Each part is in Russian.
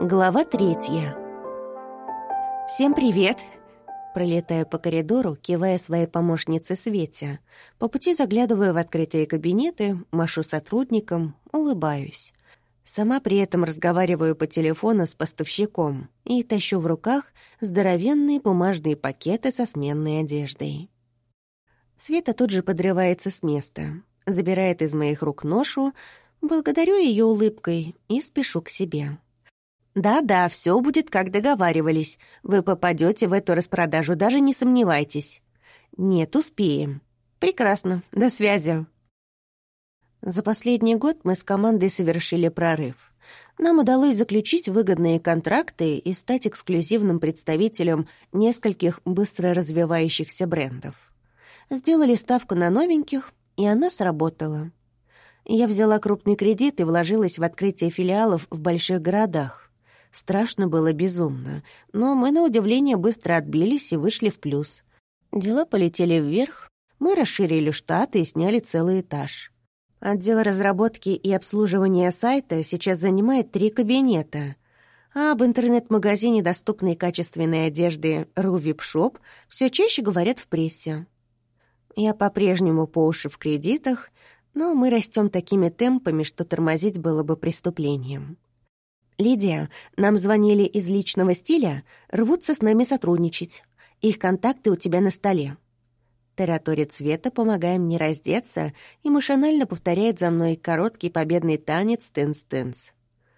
Глава 3. «Всем привет!» Пролетаю по коридору, кивая своей помощнице Свете. По пути заглядываю в открытые кабинеты, машу сотрудникам, улыбаюсь. Сама при этом разговариваю по телефону с поставщиком и тащу в руках здоровенные бумажные пакеты со сменной одеждой. Света тут же подрывается с места, забирает из моих рук ношу, благодарю ее улыбкой и спешу к себе. «Да-да, все будет, как договаривались. Вы попадете в эту распродажу, даже не сомневайтесь». «Нет, успеем». «Прекрасно. До связи». За последний год мы с командой совершили прорыв. Нам удалось заключить выгодные контракты и стать эксклюзивным представителем нескольких быстро развивающихся брендов. Сделали ставку на новеньких, и она сработала. Я взяла крупный кредит и вложилась в открытие филиалов в больших городах. Страшно было безумно, но мы, на удивление, быстро отбились и вышли в плюс. Дела полетели вверх, мы расширили штат и сняли целый этаж. Отдел разработки и обслуживания сайта сейчас занимает 3 кабинета, а об интернет-магазине доступной качественной одежды RuVip Shop все чаще говорят в прессе. Я по-прежнему по уши в кредитах, но мы растем такими темпами, что тормозить было бы преступлением. «Лидия, нам звонили из личного стиля, рвутся с нами сотрудничать. Их контакты у тебя на столе». Тараторит Света, помогая мне раздеться, и машинально повторяет за мной короткий победный танец «Тынц-тынц».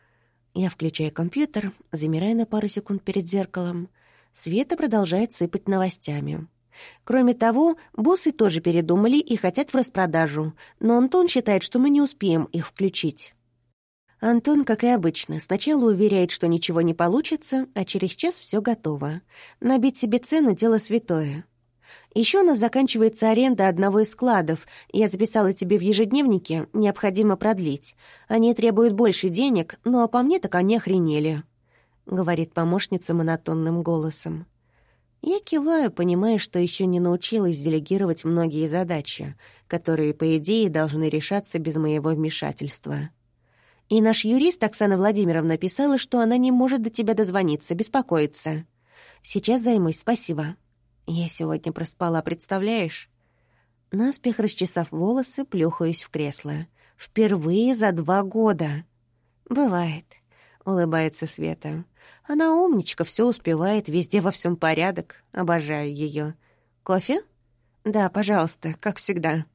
Я включаю компьютер, замирая на пару секунд перед зеркалом. Света продолжает сыпать новостями. Кроме того, боссы тоже передумали и хотят в распродажу, но Антон считает, что мы не успеем их включить. Антон, как и обычно, сначала уверяет, что ничего не получится, а через час все готово. Набить себе цену — дело святое. Еще у нас заканчивается аренда одного из складов. Я записала тебе в ежедневнике, необходимо продлить. Они требуют больше денег, ну а по мне так они охренели», — говорит помощница монотонным голосом. Я киваю, понимая, что еще не научилась делегировать многие задачи, которые, по идее, должны решаться без моего вмешательства. И наш юрист Оксана Владимировна писала, что она не может до тебя дозвониться, беспокоится. Сейчас займусь, спасибо. Я сегодня проспала, представляешь? Наспех расчесав волосы, плюхаюсь в кресло. Впервые за 2 года. «Бывает», — улыбается Света. «Она умничка, все успевает, везде во всем порядок. Обожаю ее. Кофе?» «Да, пожалуйста, как всегда».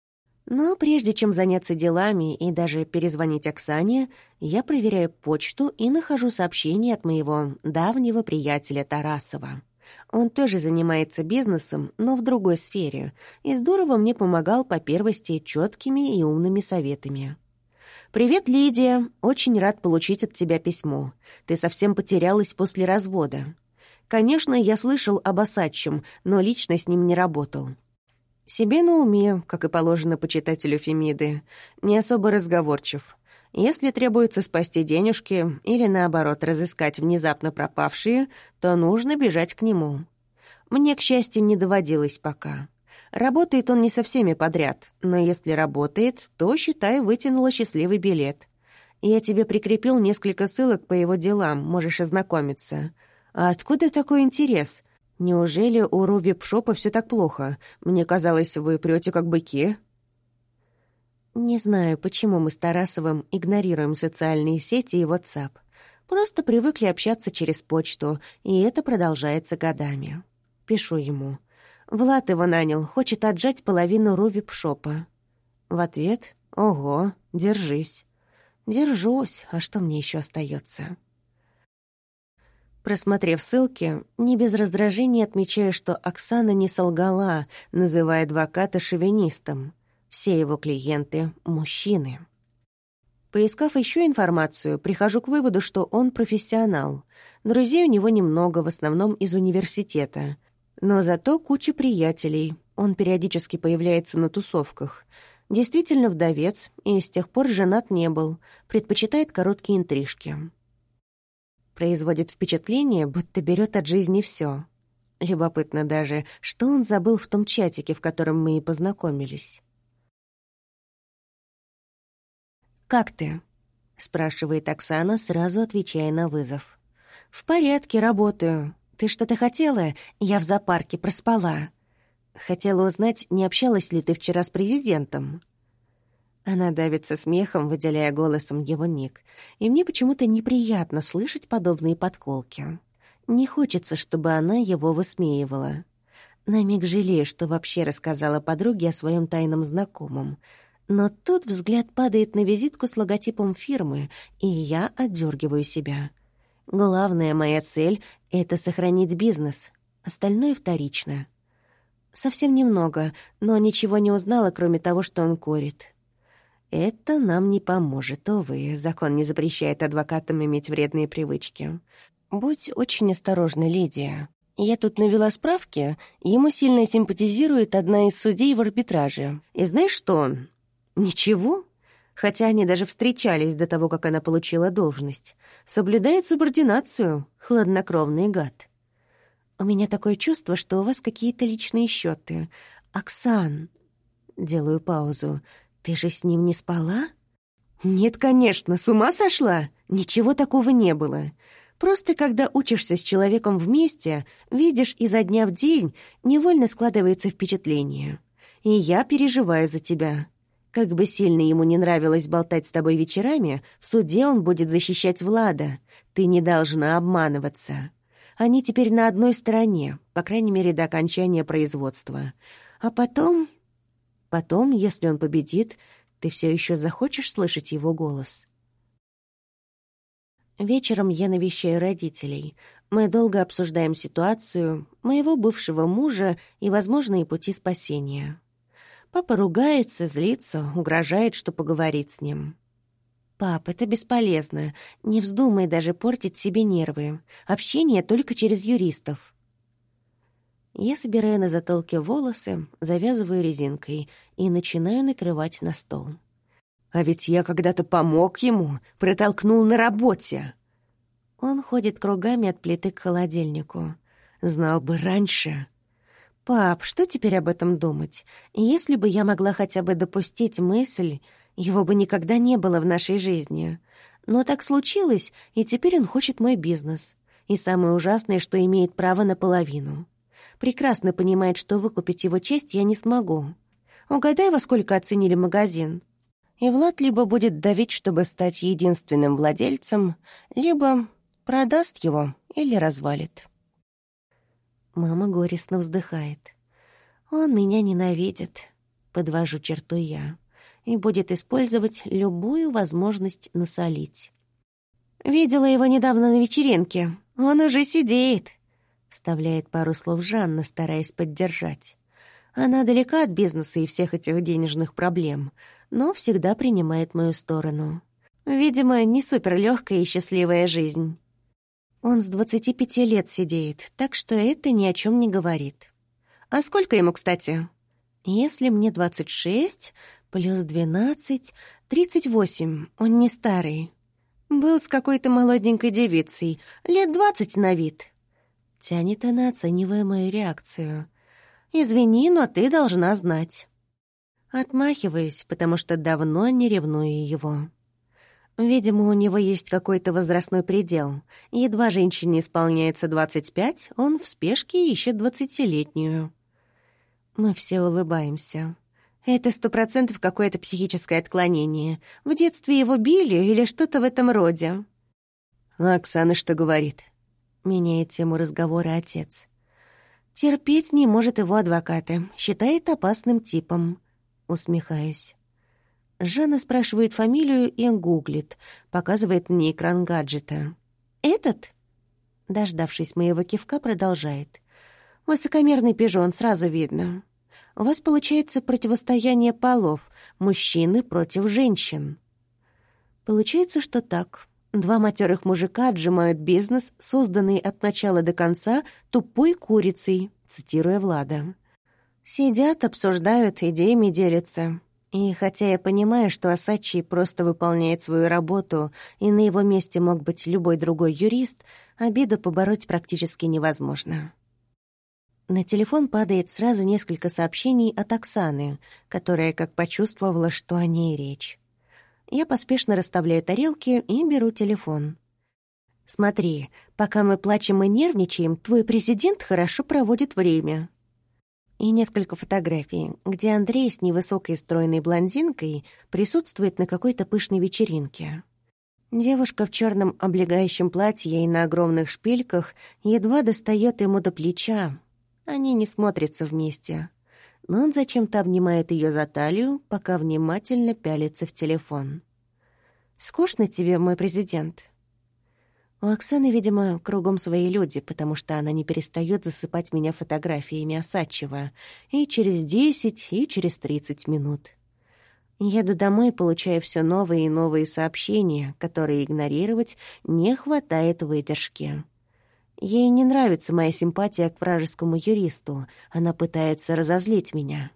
Но прежде чем заняться делами и даже перезвонить Оксане, я проверяю почту и нахожу сообщение от моего давнего приятеля Тарасова. Он тоже занимается бизнесом, но в другой сфере, и здорово мне помогал по первости чёткими и умными советами. «Привет, Лидия. Очень рад получить от тебя письмо. Ты совсем потерялась после развода. Конечно, я слышал об Осадчем, но лично с ним не работал. Себе на уме, как и положено почитателю Фемиды, не особо разговорчив. Если требуется спасти денежки или, наоборот, разыскать внезапно пропавшие, то нужно бежать к нему. Мне, к счастью, не доводилось пока. Работает он не со всеми подряд, но если работает, то, считай, вытянула счастливый билет. Я тебе прикрепил несколько ссылок по его делам, можешь ознакомиться. А откуда такой интерес? Неужели у RuVip Shop все так плохо? Мне казалось, вы прете как быки». Не знаю, почему мы с Тарасовым игнорируем социальные сети и WhatsApp. Просто привыкли общаться через почту, и это продолжается годами. Пишу ему. «Влад его нанял, хочет отжать половину RuVip Shop». В ответ: «Ого, держись». Держусь, а что мне еще остается? Просмотрев ссылки, не без раздражения отмечаю, что Оксана не солгала, называя адвоката шовинистом. Все его клиенты — мужчины. Поискав еще информацию, прихожу к выводу, что он профессионал. Друзей у него немного, в основном из университета. Но зато куча приятелей. Он периодически появляется на тусовках. Действительно вдовец и с тех пор женат не был. Предпочитает короткие интрижки. Производит впечатление, будто берет от жизни все. Любопытно даже, что он забыл в том чатике, в котором мы и познакомились. «Как ты?» — спрашивает Оксана, сразу отвечая на вызов. «В порядке, работаю. Ты что-то хотела? Я в зоопарке проспала. Хотела узнать, не общалась ли ты вчера с президентом?» Она давится смехом, выделяя голосом его ник, и мне почему-то неприятно слышать подобные подколки. Не хочется, чтобы она его высмеивала. На миг жалею, что вообще рассказала подруге о своем тайном знакомом. Но тут взгляд падает на визитку с логотипом фирмы, и я отдергиваю себя. Главная моя цель — это сохранить бизнес. Остальное вторично. Совсем немного, но ничего не узнала, кроме того, что он курит. Это нам не поможет, увы. Закон не запрещает адвокатам иметь вредные привычки. Будь очень осторожна, Лидия. Я тут навела справки, ему сильно симпатизирует одна из судей в арбитраже. И знаешь, что он? Ничего. Хотя они даже встречались до того, как она получила должность. Соблюдает субординацию, хладнокровный гад. У меня такое чувство, что у вас какие-то личные счеты. Оксан. Делаю паузу. Ты же с ним не спала? Нет, конечно, с ума сошла? Ничего такого не было. Просто когда учишься с человеком вместе, видишь изо дня в день, невольно складывается впечатление. И я переживаю за тебя. Как бы сильно ему не нравилось болтать с тобой вечерами, в суде он будет защищать Влада. Ты не должна обманываться. Они теперь на одной стороне, по крайней мере, до окончания производства. А потом, если он победит, ты все еще захочешь слышать его голос. Вечером я навещаю родителей. Мы долго обсуждаем ситуацию, моего бывшего мужа и возможные пути спасения. Папа ругается, злится, угрожает, что поговорит с ним. «Пап, это бесполезно. Не вздумай даже портить себе нервы. Общение только через юристов». Я собираю на затылке волосы, завязываю резинкой и начинаю накрывать на стол. «А ведь я когда-то помог ему, протолкнул на работе». Он ходит кругами от плиты к холодильнику. «Знал бы раньше». «Пап, что теперь об этом думать? Если бы я могла хотя бы допустить мысль, его бы никогда не было в нашей жизни. Но так случилось, и теперь он хочет мой бизнес. И самое ужасное, что имеет право на половину. Прекрасно понимает, что выкупить его честь я не смогу. Угадай, во сколько оценили магазин?» И Влад либо будет давить, чтобы стать единственным владельцем, либо продаст его или развалит. Мама горестно вздыхает. «Он меня ненавидит», — подвожу черту я, «и будет использовать любую возможность насолить». «Видела его недавно на вечеринке. Он уже сидит», — вставляет пару слов Жанна, стараясь поддержать. Она далека от бизнеса и всех этих денежных проблем, но всегда принимает мою сторону. Видимо, не суперлёгкая и счастливая жизнь. Он с 25 лет сидеет, так что это ни о чем не говорит. А сколько ему, кстати? Если мне 26, плюс 12, 38, он не старый. Был с какой-то молоденькой девицей, лет 20 на вид. Тянет она, оценивая мою реакцию. «Извини, но ты должна знать». Отмахиваюсь, потому что давно не ревную его. Видимо, у него есть какой-то возрастной предел. Едва женщине исполняется 25, он в спешке ищет 20-летнюю. Мы все улыбаемся. Это 100% какое-то психическое отклонение. В детстве его били или что-то в этом роде. «А Оксана что говорит?» Меняет тему разговора отец. «Терпеть не может его адвоката. Считает опасным типом». Усмехаюсь. Жанна спрашивает фамилию и гуглит, показывает мне экран гаджета. «Этот?» Дождавшись моего кивка, продолжает. «Высокомерный пижон, сразу видно. У вас получается противостояние полов, мужчины против женщин». Получается, что так. Два матерых мужика отжимают бизнес, созданный от начала до конца тупой курицей, цитируя Влада. Сидят, обсуждают, идеями делятся. И хотя я понимаю, что Осадчий просто выполняет свою работу, и на его месте мог быть любой другой юрист, обиду побороть практически невозможно. На телефон падает сразу несколько сообщений от Оксаны, которая как почувствовала, что о ней речь. Я поспешно расставляю тарелки и беру телефон. «Смотри, пока мы плачем и нервничаем, твой президент хорошо проводит время». И несколько фотографий, где Андрей с невысокой стройной блондинкой присутствует на какой-то пышной вечеринке. Девушка в черном облегающем платье и на огромных шпильках едва достает ему до плеча. Они не смотрятся вместе. Но он зачем-то обнимает ее за талию, пока внимательно пялится в телефон. «Скучно тебе, мой президент?» У Оксаны, видимо, кругом свои люди, потому что она не перестает засыпать меня фотографиями Осадчего и через 10, и через 30 минут. Еду домой, получая все новые и новые сообщения, которые игнорировать не хватает выдержки. Ей не нравится моя симпатия к вражескому юристу, она пытается разозлить меня.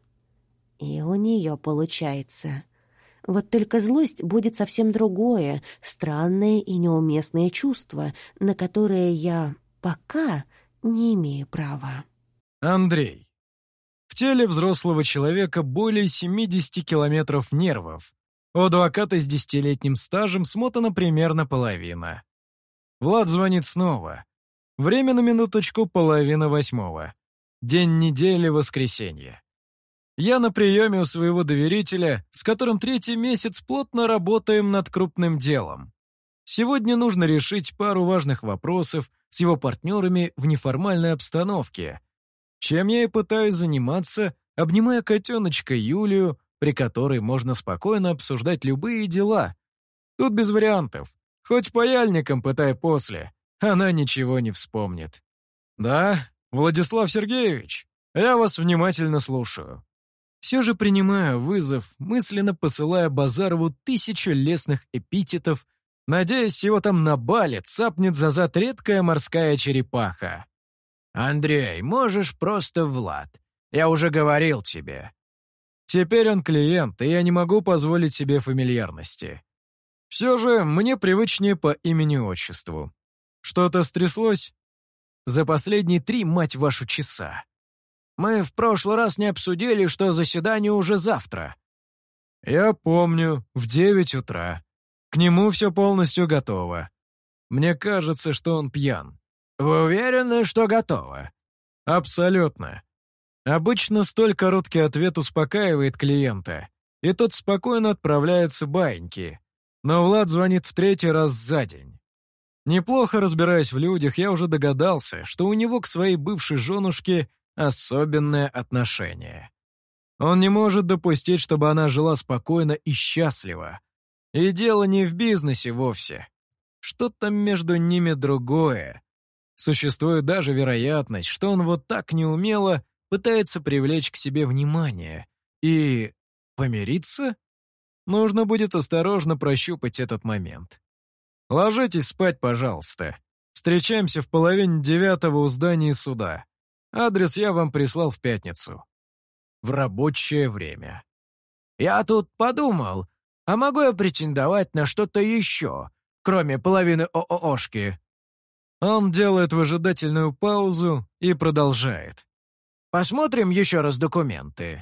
И у нее получается. Вот только злость будет совсем другое, странное и неуместное чувство, на которое я пока не имею права. Андрей. В теле взрослого человека более 70 километров нервов. У адвоката с 10-летним стажем смотана примерно половина. Влад звонит снова. Время на минуточку 7:30. День недели, воскресенье. Я на приеме у своего доверителя, с которым 3-й месяц плотно работаем над крупным делом. Сегодня нужно решить пару важных вопросов с его партнерами в неформальной обстановке, чем я и пытаюсь заниматься, обнимая котеночка Юлию, при которой можно спокойно обсуждать любые дела. Тут без вариантов. Хоть паяльником пытай после, она ничего не вспомнит. «Да, Владислав Сергеевич, я вас внимательно слушаю». Все же принимаю вызов, мысленно посылая Базарову 1000 лестных эпитетов, надеясь, его там на бале цапнет за зад редкая морская черепаха. «Андрей, можешь просто Влад. Я уже говорил тебе». Теперь он клиент, и я не могу позволить себе фамильярности. Все же мне привычнее по имени-отчеству. Что-то стряслось? За последние 3, мать вашу, часа. Мы в прошлый раз не обсудили, что заседание уже завтра. Я помню, в 9 утра. К нему все полностью готово. Мне кажется, что он пьян. Вы уверены, что готово? Абсолютно. Обычно столь короткий ответ успокаивает клиента, и тот спокойно отправляется баиньки. Но Влад звонит в 3-й раз за день. Неплохо разбираясь в людях, я уже догадался, что у него к своей бывшей женушке особенное отношение. Он не может допустить, чтобы она жила спокойно и счастливо. И дело не в бизнесе вовсе. Что-то между ними другое. Существует даже вероятность, что он вот так неумело пытается привлечь к себе внимание. И помириться? Нужно будет осторожно прощупать этот момент. Ложитесь спать, пожалуйста. Встречаемся в 8:30 у здания суда. Адрес я вам прислал в пятницу. В рабочее время. Я тут подумал, а могу я претендовать на что-то еще, кроме половины ОООшки? Он делает выжидательную паузу и продолжает. Посмотрим еще раз документы.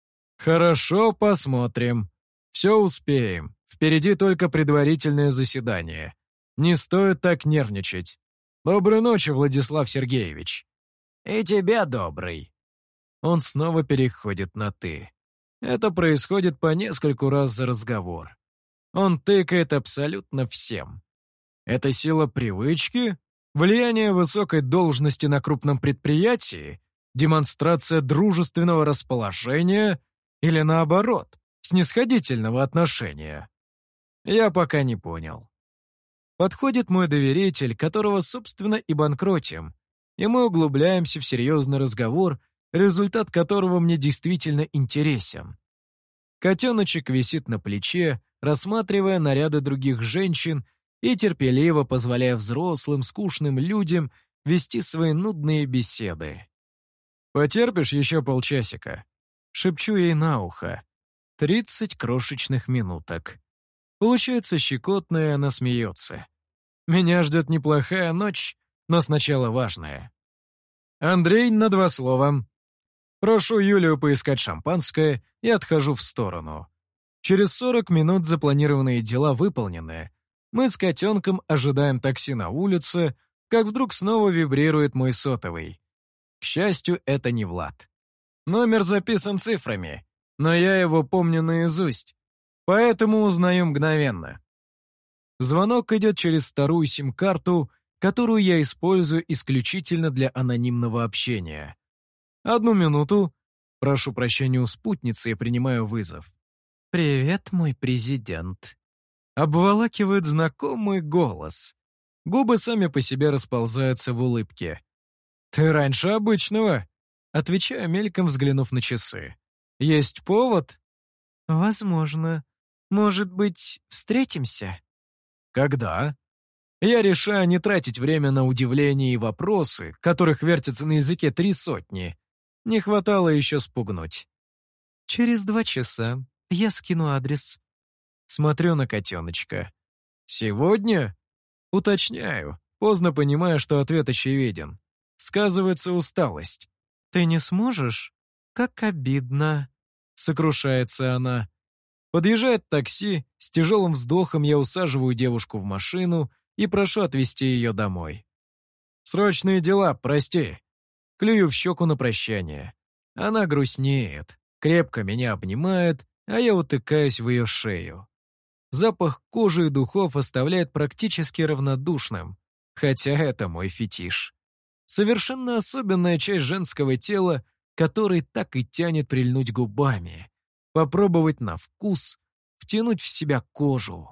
Хорошо, посмотрим. Все успеем. Впереди только предварительное заседание. Не стоит так нервничать. Доброй ночи, Владислав Сергеевич. И тебе добрый. Он снова переходит на «ты». Это происходит по нескольку раз за разговор. Он тыкает абсолютно всем. Это сила привычки, влияние высокой должности на крупном предприятии, демонстрация дружественного расположения или, наоборот, снисходительного отношения. Я пока не понял. Подходит мой доверитель, которого, собственно, и банкротим, и мы углубляемся в серьезный разговор, результат которого мне действительно интересен. Котеночек висит на плече, рассматривая наряды других женщин и терпеливо позволяя взрослым, скучным людям вести свои нудные беседы. «Потерпишь еще полчасика?» Шепчу ей на ухо. 30 крошечных минуток. Получается щекотно, и она смеется. Меня ждет неплохая ночь, но сначала важное. Андрей на 2 слова. Прошу Юлию поискать шампанское и отхожу в сторону. Через 40 минут запланированные дела выполнены. Мы с котенком ожидаем такси на улице, как вдруг снова вибрирует мой сотовый. К счастью, это не Влад. Номер записан цифрами, но я его помню наизусть, поэтому узнаю мгновенно. Звонок идет через старую сим-карту, которую я использую исключительно для анонимного общения. 1 минуту. Прошу прощения у спутницы и принимаю вызов. «Привет, мой президент». Обволакивает знакомый голос. Губы сами по себе расползаются в улыбке. «Ты раньше обычного», — отвечаю, мельком взглянув на часы. «Есть повод?» «Возможно. Может быть, встретимся?» «Когда?» Я решаю не тратить время на удивления и вопросы, которых вертятся на языке 300. Не хватало еще спугнуть. «Через 2 часа. Я скину адрес». Смотрю на котеночка. «Сегодня?» Уточняю, поздно понимая, что ответ очевиден. Сказывается усталость. «Ты не сможешь? Как обидно», — сокрушается она. Подъезжает такси, с тяжелым вздохом я усаживаю девушку в машину и прошу отвезти ее домой. «Срочные дела, прости». Клюю в щеку на прощание. Она грустнеет, крепко меня обнимает, а я утыкаюсь в ее шею. Запах кожи и духов оставляет практически равнодушным, хотя это мой фетиш. Совершенно особенная часть женского тела, который так и тянет прильнуть губами, попробовать на вкус, втянуть в себя кожу.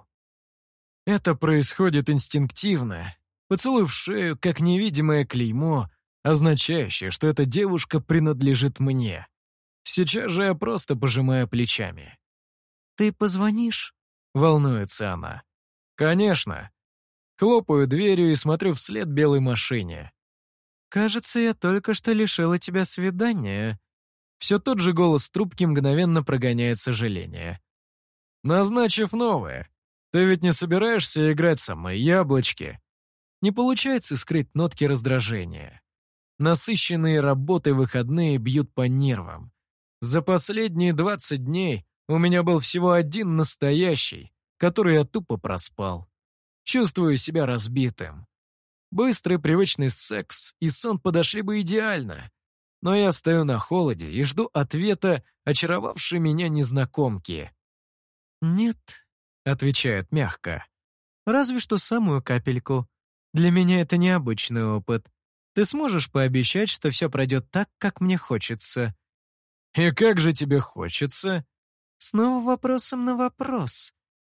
Это происходит инстинктивно. Поцелуй в шею, как невидимое клеймо, означающее, что эта девушка принадлежит мне. Сейчас же я просто пожимаю плечами. «Ты позвонишь?» — волнуется она. «Конечно». Хлопаю дверью и смотрю вслед белой машине. «Кажется, я только что лишила тебя свидания». Все тот же голос трубки мгновенно прогоняет сожаление. «Назначив новое. Ты ведь не собираешься играть со мной, яблочки?» Не получается скрыть нотки раздражения. Насыщенные работой выходные бьют по нервам. За последние 20 дней у меня был всего один настоящий, который я тупо проспал. Чувствую себя разбитым. Быстрый привычный секс и сон подошли бы идеально, но я стою на холоде и жду ответа очаровавшей меня незнакомки. «Нет», — отвечает мягко, — «разве что самую капельку. Для меня это необычный опыт. Ты сможешь пообещать, что все пройдет так, как мне хочется?» «И как же тебе хочется?» Снова вопросом на вопрос.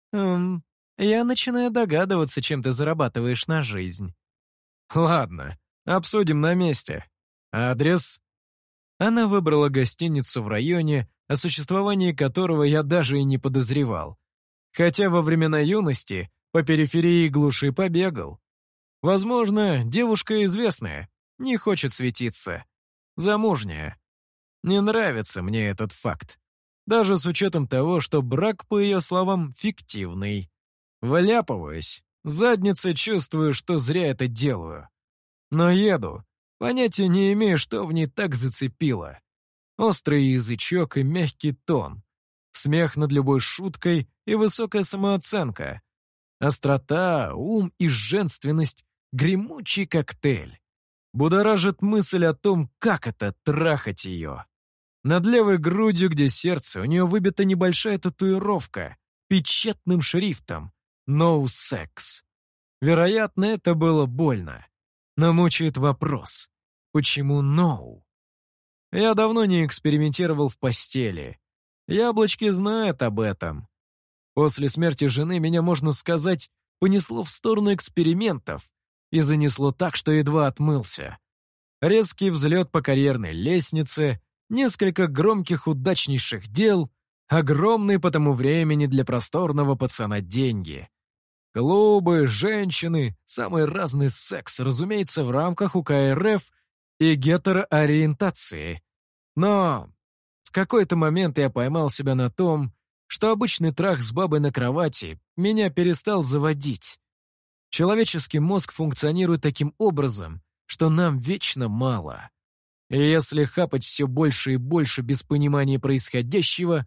Я начинаю догадываться, чем ты зарабатываешь на жизнь. Ладно, обсудим на месте. Адрес? Она выбрала гостиницу в районе, о существовании которого я даже и не подозревал. Хотя во времена юности по периферии глуши побегал. Возможно, девушка известная, не хочет светиться. Замужняя. Не нравится мне этот факт. Даже с учетом того, что брак, по ее словам, фиктивный. Вляпываюсь. Задницей чувствую, что зря это делаю. Но еду. Понятия не имею, что в ней так зацепило. Острый язычок и мягкий тон. Смех над любой шуткой и высокая самооценка. Острота, ум и женственность — гремучий коктейль. Будоражит мысль о том, как это — трахать ее. Над левой грудью, где сердце, у нее выбита небольшая татуировка печатным шрифтом «No sex». Вероятно, это было больно. Но мучает вопрос, почему «no»? Я давно не экспериментировал в постели. Яблочки знают об этом. После смерти жены меня, можно сказать, понесло в сторону экспериментов и занесло так, что едва отмылся. Резкий взлет по карьерной лестнице, несколько громких удачнейших дел, огромные по тому времени для просторного пацана деньги. Клубы, женщины, самый разный секс, разумеется, в рамках УК РФ и гетероориентации. Но в какой-то момент я поймал себя на том, что обычный трах с бабой на кровати меня перестал заводить. Человеческий мозг функционирует таким образом, что нам вечно мало. И если хапать все больше и больше без понимания происходящего,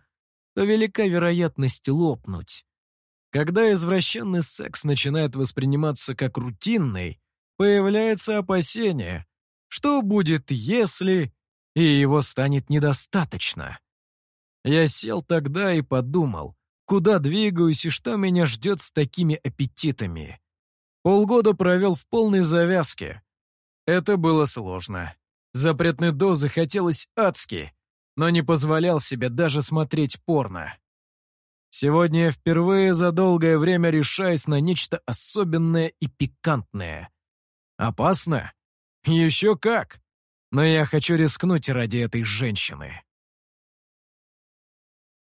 то велика вероятность лопнуть. Когда извращенный секс начинает восприниматься как рутинный, появляется опасение, что будет, если, и его станет недостаточно. Я сел тогда и подумал, куда двигаюсь и что меня ждет с такими аппетитами. Полгода провел в полной завязке. Это было сложно. Запретной дозы хотелось адски, но не позволял себе даже смотреть порно. Сегодня я впервые за долгое время решаюсь на нечто особенное и пикантное. Опасно? Еще как! Но я хочу рискнуть ради этой женщины.